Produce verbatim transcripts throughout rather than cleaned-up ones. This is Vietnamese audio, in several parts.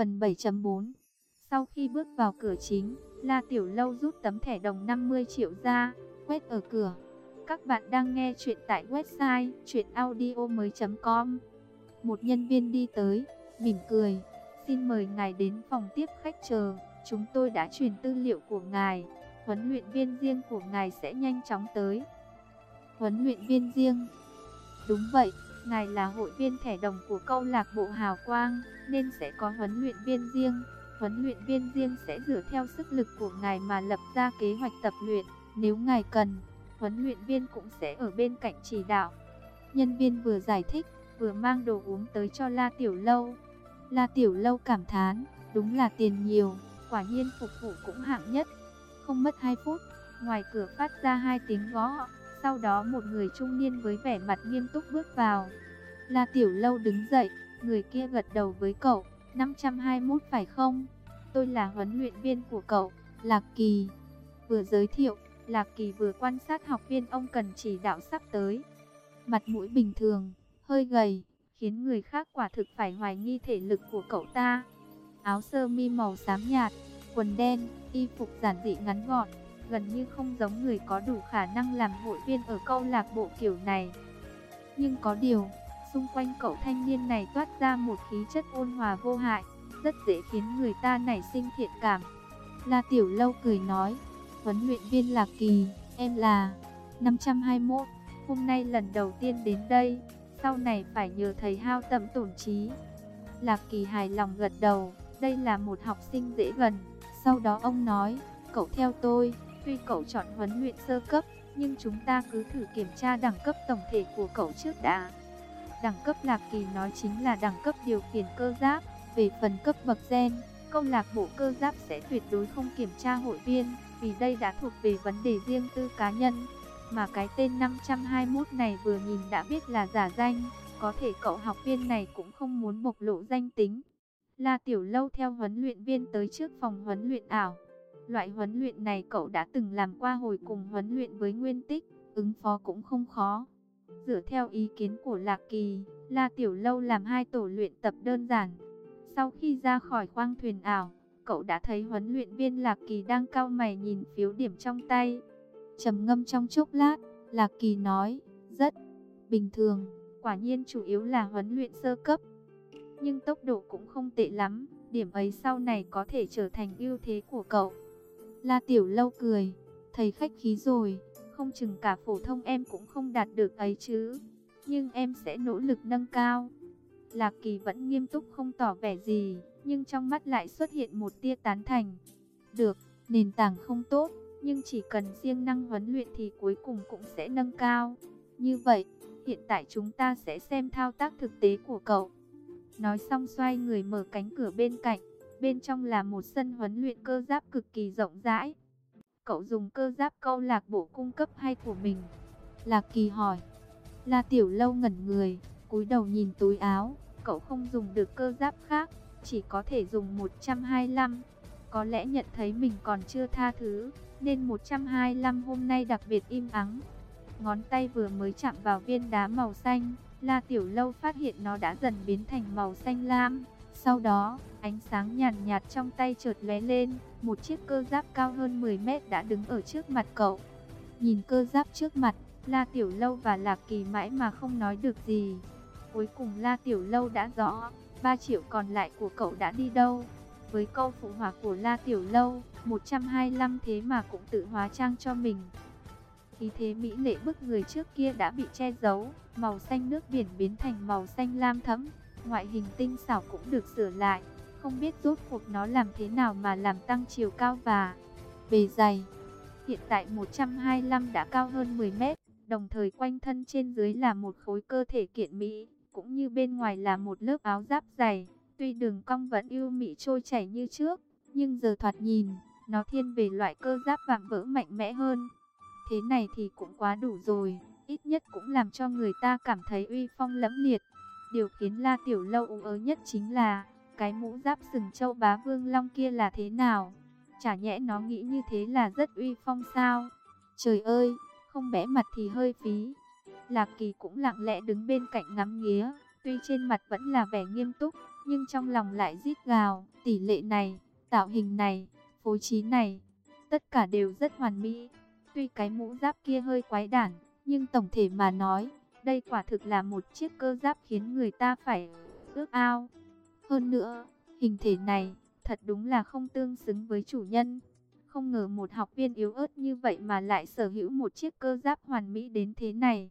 Phần bảy chấm bốn. Sau khi bước vào cửa chính, La Tiểu Lâu rút tấm thẻ đồng năm mươi triệu ra, quét ở cửa. Các bạn đang nghe chuyện tại website truyện audio mới chấm com. Một nhân viên đi tới, mỉm cười. Xin mời ngài đến phòng tiếp khách chờ, chúng tôi đã truyền tư liệu của ngài. Huấn luyện viên riêng của ngài sẽ nhanh chóng tới. Huấn luyện viên riêng? Đúng vậy, ngài là hội viên thẻ đồng của câu lạc bộ Hào Quang, nên sẽ có huấn luyện viên riêng. Huấn luyện viên riêng sẽ dựa theo sức lực của ngài mà lập ra kế hoạch tập luyện. Nếu ngài cần, huấn luyện viên cũng sẽ ở bên cạnh chỉ đạo. Nhân viên vừa giải thích, vừa mang đồ uống tới cho La Tiểu Lâu. La Tiểu Lâu cảm thán, đúng là tiền nhiều, quả nhiên phục vụ cũng hạng nhất. Không mất hai phút, ngoài cửa phát ra hai tiếng gõ. Sau đó một người trung niên với vẻ mặt nghiêm túc bước vào. La Tiểu Lâu đứng dậy, người kia gật đầu với cậu. Năm trăm hai mươi mốt phải không? Tôi là huấn luyện viên của cậu, Lạc Kỳ. Vừa giới thiệu, Lạc Kỳ vừa quan sát học viên ông cần chỉ đạo sắp tới. Mặt mũi bình thường, hơi gầy, khiến người khác quả thực phải hoài nghi thể lực của cậu ta. Áo sơ mi màu xám nhạt, quần đen, y phục giản dị ngắn gọn, gần như không giống người có đủ khả năng làm hội viên ở câu lạc bộ kiểu này. Nhưng có điều, xung quanh cậu thanh niên này toát ra một khí chất ôn hòa vô hại, rất dễ khiến người ta nảy sinh thiện cảm. La Tiểu Lâu cười nói, huấn luyện viên Lạc Kỳ, em là năm trăm hai mươi mốt, hôm nay lần đầu tiên đến đây, sau này phải nhờ thầy hao tâm tổn trí. Lạc Kỳ hài lòng gật đầu, đây là một học sinh dễ gần. Sau đó ông nói, cậu theo tôi, tuy cậu chọn huấn luyện sơ cấp, nhưng chúng ta cứ thử kiểm tra đẳng cấp tổng thể của cậu trước đã. Đẳng cấp Lạc Kỳ nói chính là đẳng cấp điều khiển cơ giáp. Về phần cấp bậc gen, câu lạc bộ cơ giáp sẽ tuyệt đối không kiểm tra hội viên, vì đây đã thuộc về vấn đề riêng tư cá nhân. Mà cái tên năm trăm hai mươi mốt này vừa nhìn đã biết là giả danh, có thể cậu học viên này cũng không muốn bộc lộ danh tính. La Tiểu Lâu theo huấn luyện viên tới trước phòng huấn luyện ảo. Loại huấn luyện này cậu đã từng làm qua hồi cùng huấn luyện với Nguyên Tích, ứng phó cũng không khó. Dựa theo ý kiến của Lạc Kỳ, La Tiểu Lâu làm hai tổ luyện tập đơn giản. Sau khi ra khỏi khoang thuyền ảo, cậu đã thấy huấn luyện viên Lạc Kỳ đang cau mày nhìn phiếu điểm trong tay. Trầm ngâm trong chốc lát, Lạc Kỳ nói, rất bình thường, quả nhiên chủ yếu là huấn luyện sơ cấp. Nhưng tốc độ cũng không tệ lắm, điểm ấy sau này có thể trở thành ưu thế của cậu. La Tiểu Lâu cười, thầy khách khí rồi, không chừng cả phổ thông em cũng không đạt được ấy chứ. Nhưng em sẽ nỗ lực nâng cao. Lạc Kỳ vẫn nghiêm túc không tỏ vẻ gì, nhưng trong mắt lại xuất hiện một tia tán thành. Được, nền tảng không tốt, nhưng chỉ cần siêng năng huấn luyện thì cuối cùng cũng sẽ nâng cao. Như vậy, hiện tại chúng ta sẽ xem thao tác thực tế của cậu. Nói xong xoay người mở cánh cửa bên cạnh, bên trong là một sân huấn luyện cơ giáp cực kỳ rộng rãi. Cậu dùng cơ giáp câu lạc bộ cung cấp hay của mình? Lạc Kỳ hỏi. La Tiểu Lâu ngẩn người, cúi đầu nhìn túi áo. Cậu không dùng được cơ giáp khác, chỉ có thể dùng một trăm hai mươi lăm. Có lẽ nhận thấy mình còn chưa tha thứ, nên một trăm hai mươi lăm hôm nay đặc biệt im ắng. Ngón tay vừa mới chạm vào viên đá màu xanh, La Tiểu Lâu phát hiện nó đã dần biến thành màu xanh lam. Sau đó, ánh sáng nhàn nhạt trong tay chợt lóe lên, một chiếc cơ giáp cao hơn mười mét đã đứng ở trước mặt cậu. Nhìn cơ giáp trước mặt, La Tiểu Lâu và Lạc Kỳ mãi mà không nói được gì. Cuối cùng La Tiểu Lâu đã rõ, ba triệu còn lại của cậu đã đi đâu. Với câu phụ họa của La Tiểu Lâu, một trăm hai mươi lăm thế mà cũng tự hóa trang cho mình. Khí thế mỹ lệ bức người trước kia đã bị che giấu, màu xanh nước biển biến thành màu xanh lam thẫm, ngoại hình tinh xảo cũng được sửa lại. Không biết rốt cuộc nó làm thế nào mà làm tăng chiều cao và bề dày. Hiện tại một trăm hai mươi lăm đã cao hơn mười mét, đồng thời quanh thân trên dưới là một khối cơ thể kiện mỹ, cũng như bên ngoài là một lớp áo giáp dày. Tuy đường cong vẫn ưu mỹ trôi chảy như trước, nhưng giờ thoạt nhìn, nó thiên về loại cơ giáp vạm vỡ mạnh mẽ hơn. Thế này thì cũng quá đủ rồi, ít nhất cũng làm cho người ta cảm thấy uy phong lẫm liệt. Điều khiến La Tiểu Lâu ú ớ nhất chính là, cái mũ giáp sừng châu bá vương long kia là thế nào? Chả nhẽ nó nghĩ như thế là rất uy phong sao? Trời ơi, không bẽ mặt thì hơi phí. Lạc Kỳ cũng lặng lẽ đứng bên cạnh ngắm nghía, tuy trên mặt vẫn là vẻ nghiêm túc, nhưng trong lòng lại rít gào, tỷ lệ này, tạo hình này, phối trí này, tất cả đều rất hoàn mỹ. Tuy cái mũ giáp kia hơi quái đản, nhưng tổng thể mà nói, đây quả thực là một chiếc cơ giáp khiến người ta phải ước ao. Hơn nữa, hình thể này, thật đúng là không tương xứng với chủ nhân. Không ngờ một học viên yếu ớt như vậy mà lại sở hữu một chiếc cơ giáp hoàn mỹ đến thế này.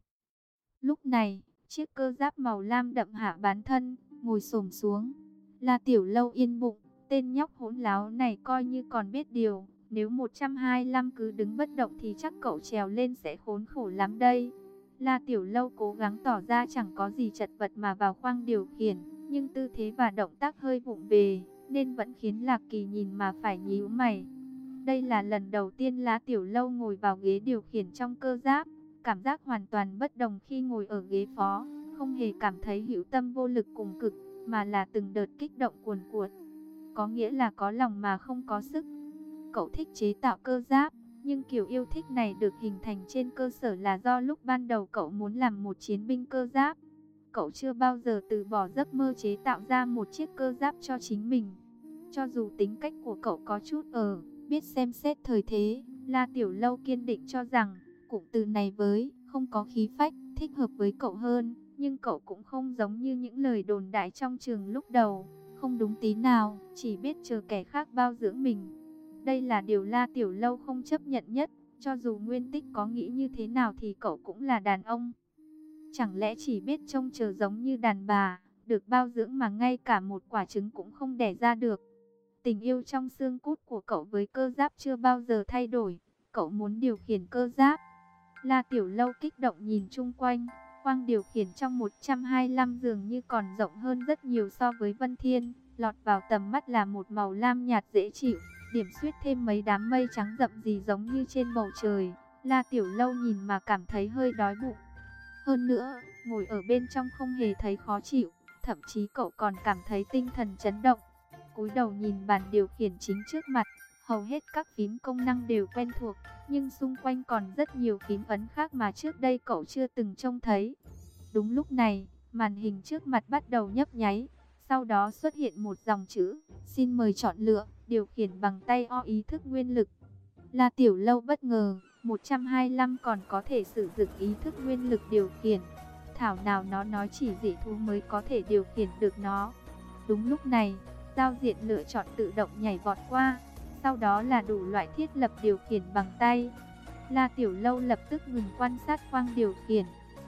Lúc này, chiếc cơ giáp màu lam đậm hạ bán thân, ngồi xổm xuống. La Tiểu Lâu yên bụng, tên nhóc hỗn láo này coi như còn biết điều. Nếu một trăm hai mươi lăm cứ đứng bất động thì chắc cậu trèo lên sẽ khốn khổ lắm đây. La Tiểu Lâu cố gắng tỏ ra chẳng có gì chật vật mà vào khoang điều khiển, nhưng tư thế và động tác hơi vụng về, nên vẫn khiến Lạc Kỳ nhìn mà phải nhíu mày. Đây là lần đầu tiên La Tiểu Lâu ngồi vào ghế điều khiển trong cơ giáp, cảm giác hoàn toàn bất đồng khi ngồi ở ghế phó, không hề cảm thấy hữu tâm vô lực cùng cực, mà là từng đợt kích động cuồn cuộn. Có nghĩa là có lòng mà không có sức. Cậu thích chế tạo cơ giáp, nhưng kiểu yêu thích này được hình thành trên cơ sở là do lúc ban đầu cậu muốn làm một chiến binh cơ giáp. Cậu chưa bao giờ từ bỏ giấc mơ chế tạo ra một chiếc cơ giáp cho chính mình. Cho dù tính cách của cậu có chút ở, biết xem xét thời thế, La Tiểu Lâu kiên định cho rằng, cụm từ này với, không có khí phách, thích hợp với cậu hơn. Nhưng cậu cũng không giống như những lời đồn đại trong trường lúc đầu, không đúng tí nào, chỉ biết chờ kẻ khác bao dưỡng mình. Đây là điều La Tiểu Lâu không chấp nhận nhất, cho dù Nguyên Tích có nghĩ như thế nào thì cậu cũng là đàn ông. Chẳng lẽ chỉ biết trông chờ giống như đàn bà, được bao dưỡng mà ngay cả một quả trứng cũng không đẻ ra được. Tình yêu trong xương cốt của cậu với cơ giáp chưa bao giờ thay đổi, cậu muốn điều khiển cơ giáp. La Tiểu Lâu kích động nhìn chung quanh, khoang điều khiển trong một trăm hai mươi lăm giường như còn rộng hơn rất nhiều so với Vân Thiên, lọt vào tầm mắt là một màu lam nhạt dễ chịu, điểm xuyết thêm mấy đám mây trắng rậm rì giống như trên bầu trời. La Tiểu Lâu nhìn mà cảm thấy hơi đói bụng. Hơn nữa, ngồi ở bên trong không hề thấy khó chịu, thậm chí cậu còn cảm thấy tinh thần chấn động. Cúi đầu nhìn bàn điều khiển chính trước mặt, hầu hết các phím công năng đều quen thuộc, nhưng xung quanh còn rất nhiều phím ấn khác mà trước đây cậu chưa từng trông thấy. Đúng lúc này, màn hình trước mặt bắt đầu nhấp nháy, sau đó xuất hiện một dòng chữ, xin mời chọn lựa, điều khiển bằng tay o ý thức nguyên lực. La Tiểu Lâu bất ngờ, một trăm hai mươi lăm còn có thể sử dụng ý thức nguyên lực điều khiển. Thảo nào nó nói chỉ dị thú mới có thể điều khiển được nó. Đúng lúc này, giao diện lựa chọn tự động nhảy vọt qua, sau đó là đủ loại thiết lập điều khiển bằng tay. La Tiểu Lâu lập tức ngừng quan sát khoang điều khiển,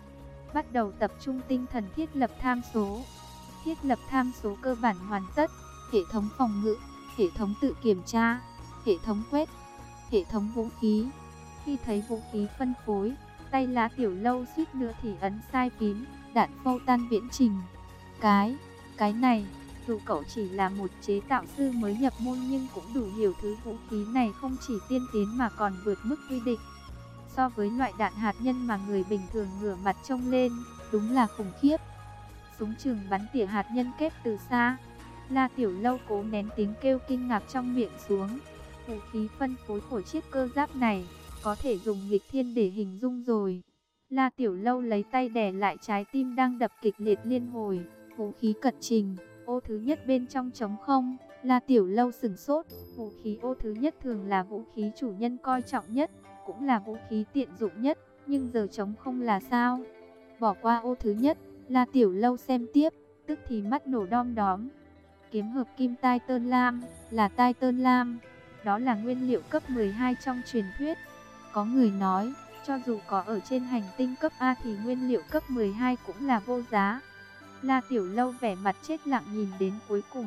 bắt đầu tập trung tinh thần thiết lập tham số. Thiết lập tham số cơ bản hoàn tất, hệ thống phòng ngự, hệ thống tự kiểm tra, hệ thống quét, hệ thống vũ khí. Khi thấy vũ khí phân phối, tay La Tiểu Lâu suýt nữa thì ấn sai phím, đạn phâu tan viễn trình. Cái, cái này, dù cậu chỉ là một chế tạo sư mới nhập môn nhưng cũng đủ hiểu thứ vũ khí này không chỉ tiên tiến mà còn vượt mức quy định. So với loại đạn hạt nhân mà người bình thường ngửa mặt trông lên, đúng là khủng khiếp. Súng trường bắn tỉa hạt nhân kép từ xa. La Tiểu Lâu cố nén tiếng kêu kinh ngạc trong miệng xuống. Vũ khí phân phối của chiếc cơ giáp này có thể dùng nghịch thiên để hình dung rồi. La Tiểu Lâu lấy tay đè lại trái tim đang đập kịch liệt liên hồi. Vũ khí cận trình, ô thứ nhất bên trong trống không. La Tiểu Lâu sửng sốt. Vũ khí ô thứ nhất thường là vũ khí chủ nhân coi trọng nhất, cũng là vũ khí tiện dụng nhất, nhưng giờ trống không là sao? Bỏ qua ô thứ nhất, La Tiểu Lâu xem tiếp, tức thì mắt nổ đom đóm. Kiếm hợp kim tai tơn lam, là tai tơn lam, đó là nguyên liệu cấp mười hai trong truyền thuyết. Có người nói, cho dù có ở trên hành tinh cấp A thì nguyên liệu cấp mười hai cũng là vô giá. La Tiểu Lâu vẻ mặt chết lặng nhìn đến cuối cùng.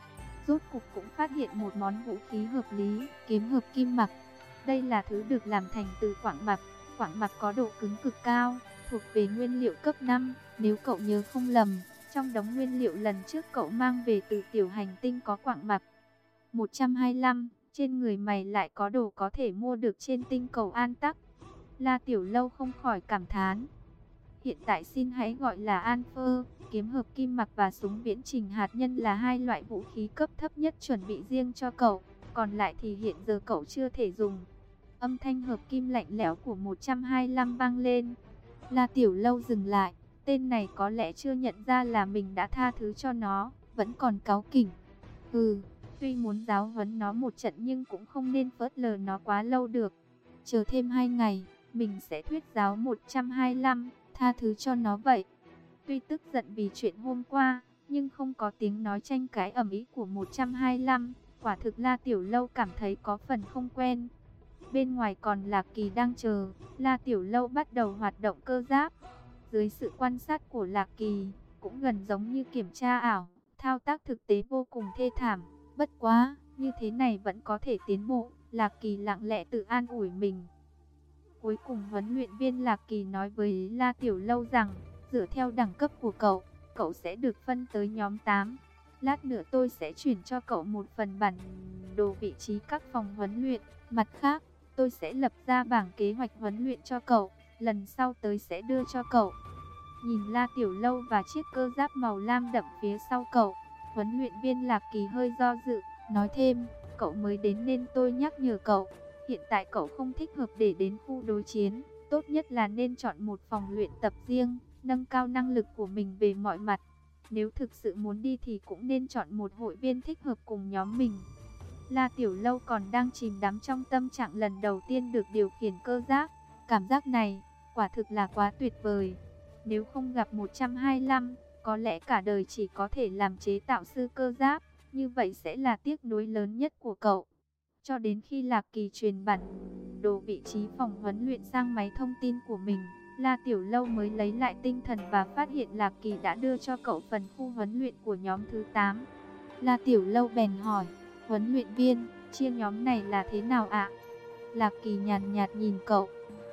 Rốt cục cũng phát hiện một món vũ khí hợp lý, kiếm hợp kim mặc. Đây là thứ được làm thành từ quặng mặc. Quặng mặc có độ cứng cực cao, thuộc về nguyên liệu cấp năm. Nếu cậu nhớ không lầm, trong đống nguyên liệu lần trước cậu mang về từ tiểu hành tinh có quặng mặc. một trăm hai mươi lăm, trên người mày lại có đồ có thể mua được trên tinh cầu An Tắc. La Tiểu Lâu không khỏi cảm thán. Hiện tại xin hãy gọi là An Phơ, kiếm hợp kim mặc và súng viễn trình hạt nhân là hai loại vũ khí cấp thấp nhất chuẩn bị riêng cho cậu, còn lại thì hiện giờ cậu chưa thể dùng. Âm thanh hợp kim lạnh lẽo của một trăm hai mươi lăm vang lên. La Tiểu Lâu dừng lại, tên này có lẽ chưa nhận ra là mình đã tha thứ cho nó. vẫn còn cáu kỉnh. Ừ, tuy muốn giáo huấn nó một trận nhưng cũng không nên phớt lờ nó quá lâu được. Chờ thêm hai ngày, mình sẽ thuyết giáo một trăm hai mươi lăm, tha thứ cho nó vậy. Tuy tức giận vì chuyện hôm qua, nhưng không có tiếng nói tranh cãi ầm ĩ của một trăm hai mươi lăm, quả thực La Tiểu Lâu cảm thấy có phần không quen. Bên ngoài còn Lạc Kỳ đang chờ, La Tiểu Lâu bắt đầu hoạt động cơ giáp. Dưới sự quan sát của Lạc Kỳ, cũng gần giống như kiểm tra ảo, thao tác thực tế vô cùng thê thảm. Bất quá, như thế này vẫn có thể tiến bộ, Lạc Kỳ lặng lẽ tự an ủi mình. Cuối cùng huấn luyện viên Lạc Kỳ nói với La Tiểu Lâu rằng, dựa theo đẳng cấp của cậu, cậu sẽ được phân tới nhóm tám. Lát nữa tôi sẽ chuyển cho cậu một phần bản đồ vị trí các phòng huấn luyện. Mặt khác, tôi sẽ lập ra bảng kế hoạch huấn luyện cho cậu, lần sau tới sẽ đưa cho cậu. Nhìn La Tiểu Lâu và chiếc cơ giáp màu lam đậm phía sau cậu, huấn luyện viên Lạc Kỳ hơi do dự, nói thêm, cậu mới đến nên tôi nhắc nhở cậu. Hiện tại cậu không thích hợp để đến khu đối chiến, tốt nhất là nên chọn một phòng luyện tập riêng, nâng cao năng lực của mình về mọi mặt. Nếu thực sự muốn đi thì cũng nên chọn một hội viên thích hợp cùng nhóm mình. La Tiểu Lâu còn đang chìm đắm trong tâm trạng lần đầu tiên được điều khiển cơ giáp. Cảm giác này, quả thực là quá tuyệt vời. Nếu không gặp một trăm hai mươi lăm, có lẽ cả đời chỉ có thể làm chế tạo sư cơ giáp. Như vậy sẽ là tiếc nuối lớn nhất của cậu. Cho đến khi Lạc Kỳ truyền bản đồ vị trí phòng huấn luyện sang máy thông tin của mình, La Tiểu Lâu mới lấy lại tinh thần và phát hiện Lạc Kỳ đã đưa cho cậu phần khu huấn luyện của nhóm thứ tám. La Tiểu Lâu bèn hỏi, huấn luyện viên, chia nhóm này là thế nào ạ? Lạc Kỳ nhàn nhạt nhìn cậu,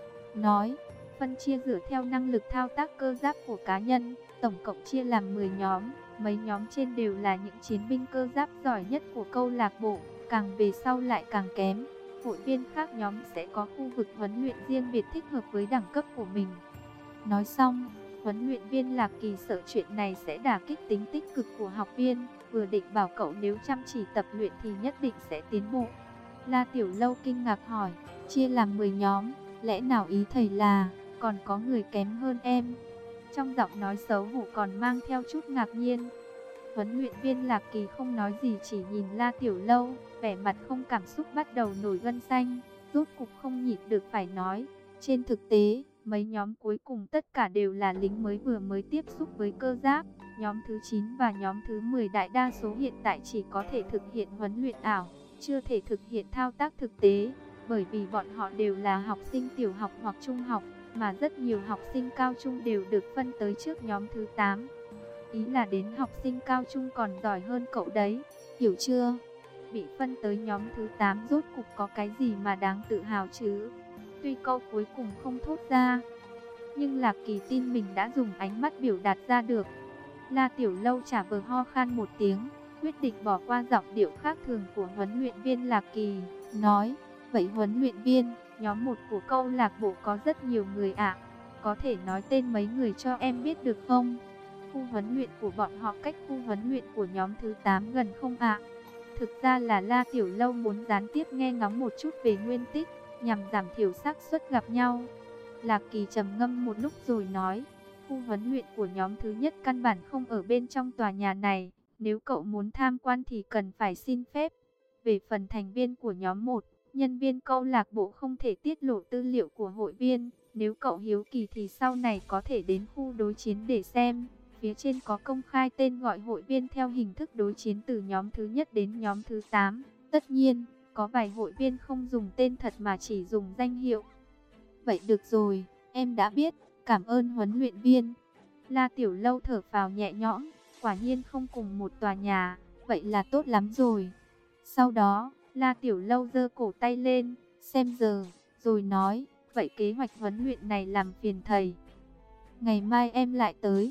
nói, phân chia dựa theo năng lực thao tác cơ giáp của cá nhân, tổng cộng chia làm mười nhóm. Mấy nhóm trên đều là những chiến binh cơ giáp giỏi nhất của câu lạc bộ, càng về sau lại càng kém. Hội viên khác nhóm sẽ có khu vực huấn luyện riêng biệt thích hợp với đẳng cấp của mình. Nói xong, huấn luyện viên Lạc Kỳ sợ chuyện này sẽ đả kích tính tích cực của học viên, vừa định bảo cậu nếu chăm chỉ tập luyện thì nhất định sẽ tiến bộ. La Tiểu Lâu kinh ngạc hỏi, chia làm mười nhóm, lẽ nào ý thầy là còn có người kém hơn em? Trong giọng nói xấu hổ còn mang theo chút ngạc nhiên. Huấn luyện viên Lạc Kỳ không nói gì, chỉ nhìn La Tiểu Lâu, vẻ mặt không cảm xúc bắt đầu nổi gân xanh, rốt cục không nhịn được phải nói. Trên thực tế, mấy nhóm cuối cùng tất cả đều là lính mới vừa mới tiếp xúc với cơ giáp. Nhóm thứ chín và nhóm thứ mười đại đa số hiện tại chỉ có thể thực hiện huấn luyện ảo, chưa thể thực hiện thao tác thực tế, bởi vì bọn họ đều là học sinh tiểu học hoặc trung học, mà rất nhiều học sinh cao trung đều được phân tới trước nhóm thứ tám. Ý là đến học sinh cao trung còn giỏi hơn cậu đấy, hiểu chưa? Bị phân tới nhóm thứ tám rốt cục có cái gì mà đáng tự hào chứ? Tuy câu cuối cùng không thốt ra, nhưng Lạc Kỳ tin mình đã dùng ánh mắt biểu đạt ra được. La Tiểu Lâu chả vờ ho khan một tiếng, quyết định bỏ qua giọng điệu khác thường của huấn luyện viên Lạc Kỳ, nói, vậy huấn luyện viên, nhóm một của câu lạc bộ có rất nhiều người ạ, có thể nói tên mấy người cho em biết được không? Khu huấn luyện của bọn họ cách khu huấn luyện của nhóm thứ tám gần không ạ? Thực ra là La Tiểu Lâu muốn gián tiếp nghe ngóng một chút về nguyên tích, nhằm giảm thiểu xác suất gặp nhau. Lạc Kỳ trầm ngâm một lúc rồi nói, khu huấn luyện của nhóm thứ nhất căn bản không ở bên trong tòa nhà này, nếu cậu muốn tham quan thì cần phải xin phép. Về phần thành viên của nhóm một, nhân viên câu lạc bộ không thể tiết lộ tư liệu của hội viên, nếu cậu hiếu kỳ thì sau này có thể đến khu đối chiến để xem. Phía trên có công khai tên gọi hội viên theo hình thức đối chiến từ nhóm thứ nhất đến nhóm thứ tám. Tất nhiên, có vài hội viên không dùng tên thật mà chỉ dùng danh hiệu. Vậy được rồi, em đã biết, cảm ơn huấn luyện viên. La Tiểu Lâu thở phào nhẹ nhõm, quả nhiên không cùng một tòa nhà, vậy là tốt lắm rồi. Sau đó, La Tiểu Lâu giơ cổ tay lên, xem giờ, rồi nói, vậy kế hoạch huấn luyện này làm phiền thầy. Ngày mai em lại tới.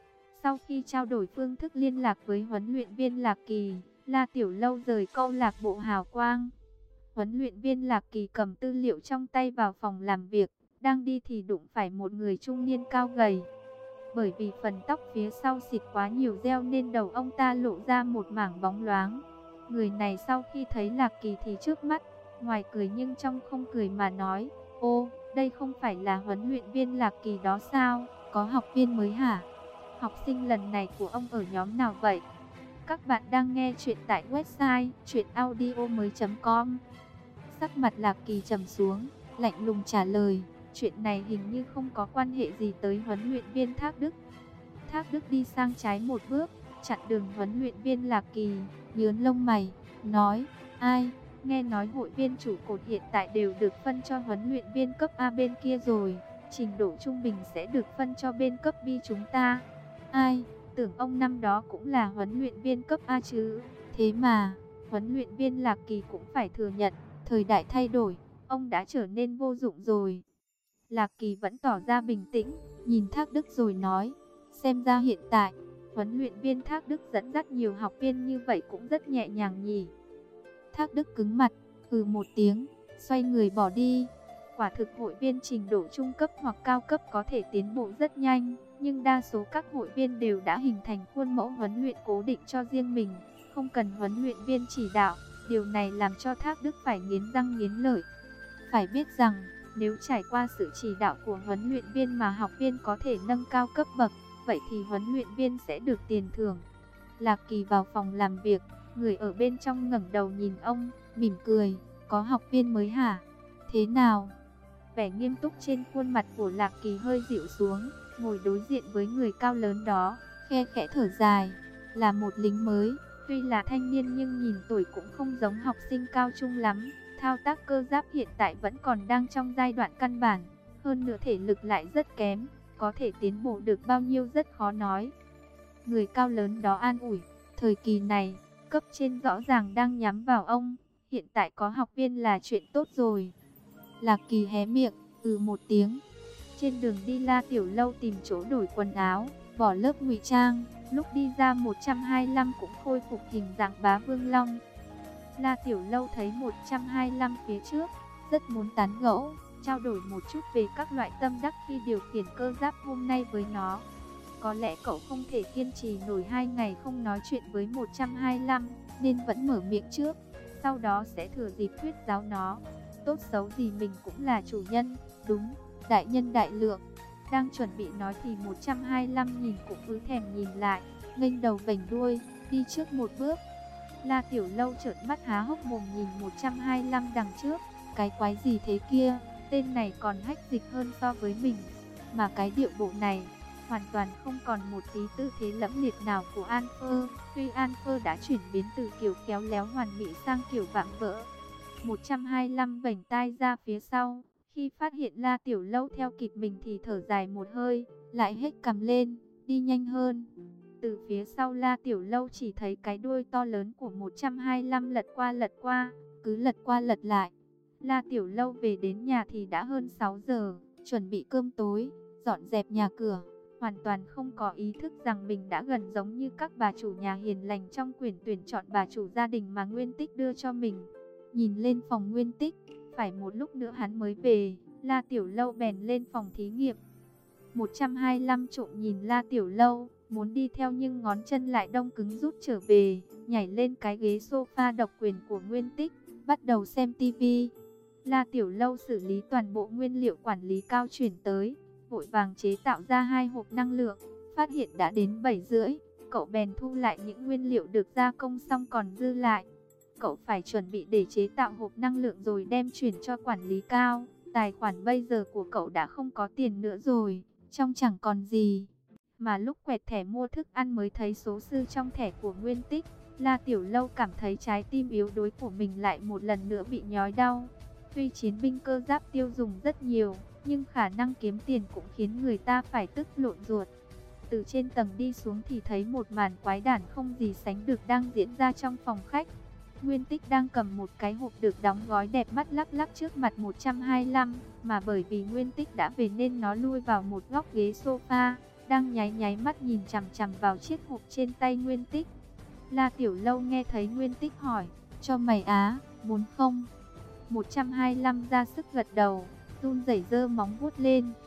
Sau khi trao đổi phương thức liên lạc với huấn luyện viên Lạc Kỳ, La Tiểu Lâu rời câu lạc bộ Hào Quang. Huấn luyện viên Lạc Kỳ cầm tư liệu trong tay vào phòng làm việc, đang đi thì đụng phải một người trung niên cao gầy. Bởi vì phần tóc phía sau xịt quá nhiều gel nên đầu ông ta lộ ra một mảng bóng loáng. Người này sau khi thấy Lạc Kỳ thì trước mắt, ngoài cười nhưng trong không cười mà nói, ô, đây không phải là huấn luyện viên Lạc Kỳ đó sao, có học viên mới hả? Học sinh lần này của ông ở nhóm nào vậy? Các bạn đang nghe chuyện tại website truyện audio mới chấm com. Sắc mặt Lạc Kỳ trầm xuống, lạnh lùng trả lời, chuyện này hình như không có quan hệ gì tới huấn luyện viên Thác Đức. Thác Đức đi sang trái một bước, chặn đường huấn luyện viên Lạc Kỳ, nhướng lông mày, nói, ai, nghe nói hội viên trụ cột hiện tại đều được phân cho huấn luyện viên cấp A bên kia rồi, trình độ trung bình sẽ được phân cho bên cấp B chúng ta. Ai, tưởng ông năm đó cũng là huấn luyện viên cấp A chứ, thế mà, huấn luyện viên Lạc Kỳ cũng phải thừa nhận, thời đại thay đổi, ông đã trở nên vô dụng rồi. Lạc Kỳ vẫn tỏ ra bình tĩnh, nhìn Thác Đức rồi nói, xem ra hiện tại, huấn luyện viên Thác Đức dẫn dắt nhiều học viên như vậy cũng rất nhẹ nhàng nhỉ. Thác Đức cứng mặt, hừ một tiếng, xoay người bỏ đi. Quả thực hội viên trình độ trung cấp hoặc cao cấp có thể tiến bộ rất nhanh, nhưng đa số các hội viên đều đã hình thành khuôn mẫu huấn luyện cố định cho riêng mình, không cần huấn luyện viên chỉ đạo. Điều này làm cho Thác Đức phải nghiến răng nghiến lợi. Phải biết rằng, nếu trải qua sự chỉ đạo của huấn luyện viên mà học viên có thể nâng cao cấp bậc, vậy thì huấn luyện viên sẽ được tiền thưởng. Lạc Kỳ vào phòng làm việc, người ở bên trong ngẩng đầu nhìn ông, mỉm cười, có học viên mới hả? Thế nào? Vẻ nghiêm túc trên khuôn mặt của Lạc Kỳ hơi dịu xuống, ngồi đối diện với người cao lớn đó, khe khẽ thở dài, là một lính mới, tuy là thanh niên nhưng nhìn tuổi cũng không giống học sinh cao trung lắm, thao tác cơ giáp hiện tại vẫn còn đang trong giai đoạn căn bản, hơn nữa thể lực lại rất kém, có thể tiến bộ được bao nhiêu rất khó nói. Người cao lớn đó an ủi, thời kỳ này, cấp trên rõ ràng đang nhắm vào ông, hiện tại có học viên là chuyện tốt rồi. Lạc Kỳ hé miệng, ừ một tiếng. Trên đường đi La Tiểu Lâu tìm chỗ đổi quần áo, bỏ lớp ngụy trang, lúc đi ra một trăm hai mươi lăm cũng khôi phục hình dạng Bá Vương Long. La Tiểu Lâu thấy một trăm hai mươi lăm phía trước, rất muốn tán gẫu, trao đổi một chút về các loại tâm đắc khi điều khiển cơ giáp hôm nay với nó. Có lẽ cậu không thể kiên trì nổi hai ngày không nói chuyện với một trăm hai mươi lăm, nên vẫn mở miệng trước, sau đó sẽ thừa dịp thuyết giáo nó. Tốt xấu gì mình cũng là chủ nhân, đúng, đại nhân đại lượng. Đang chuẩn bị nói thì một trăm hai mươi lăm nhìn cũng cứ thèm nhìn lại, nghênh đầu vểnh đuôi, đi trước một bước. La Tiểu Lâu trợn mắt há hốc mồm nhìn một trăm hai mươi lăm đằng trước, cái quái gì thế kia, tên này còn hách dịch hơn so với mình. Mà cái điệu bộ này, hoàn toàn không còn một tí tư thế lẫm liệt nào của An Phơ, tuy An Phơ đã chuyển biến từ kiểu khéo léo hoàn mỹ sang kiểu vạm vỡ. một trăm hai mươi lăm vểnh tai ra phía sau, khi phát hiện La Tiểu Lâu theo kịp mình thì thở dài một hơi, lại hết cằm lên, đi nhanh hơn. Từ phía sau La Tiểu Lâu chỉ thấy cái đuôi to lớn của một trăm hai mươi lăm lật qua lật qua, cứ lật qua lật lại. La Tiểu Lâu về đến nhà thì đã hơn sáu giờ, chuẩn bị cơm tối, dọn dẹp nhà cửa, hoàn toàn không có ý thức rằng mình đã gần giống như các bà chủ nhà hiền lành trong quyển tuyển chọn bà chủ gia đình mà Nguyên Tích đưa cho mình. Nhìn lên phòng Nguyên Tích, phải một lúc nữa hắn mới về, La Tiểu Lâu bèn lên phòng thí nghiệm. một trăm hai mươi lăm trộm nhìn La Tiểu Lâu, muốn đi theo nhưng ngón chân lại đông cứng rút trở về, nhảy lên cái ghế sofa độc quyền của Nguyên Tích, bắt đầu xem tivi. La Tiểu Lâu xử lý toàn bộ nguyên liệu quản lý cao chuyển tới, vội vàng chế tạo ra hai hộp năng lượng, phát hiện đã đến bảy rưỡi, cậu bèn thu lại những nguyên liệu được gia công xong còn dư lại. Cậu phải chuẩn bị để chế tạo hộp năng lượng rồi đem chuyển cho quản lý cao. Tài khoản bây giờ của cậu đã không có tiền nữa rồi, trong chẳng còn gì. Mà lúc quẹt thẻ mua thức ăn mới thấy số dư trong thẻ của Nguyên Tích, La Tiểu Lâu cảm thấy trái tim yếu đuối của mình lại một lần nữa bị nhói đau. Tuy chiến binh cơ giáp tiêu dùng rất nhiều, nhưng khả năng kiếm tiền cũng khiến người ta phải tức lộn ruột. Từ trên tầng đi xuống thì thấy một màn quái đản không gì sánh được đang diễn ra trong phòng khách. Nguyên Tích đang cầm một cái hộp được đóng gói đẹp mắt lắc lắc trước mặt một trăm hai mươi lăm, mà bởi vì Nguyên Tích đã về nên nó lui vào một góc ghế sofa, đang nháy nháy mắt nhìn chằm chằm vào chiếc hộp trên tay Nguyên Tích. La Tiểu Lâu nghe thấy Nguyên Tích hỏi, cho mày á, muốn không? một trăm hai mươi lăm ra sức gật đầu, run rẩy giơ móng vuốt lên,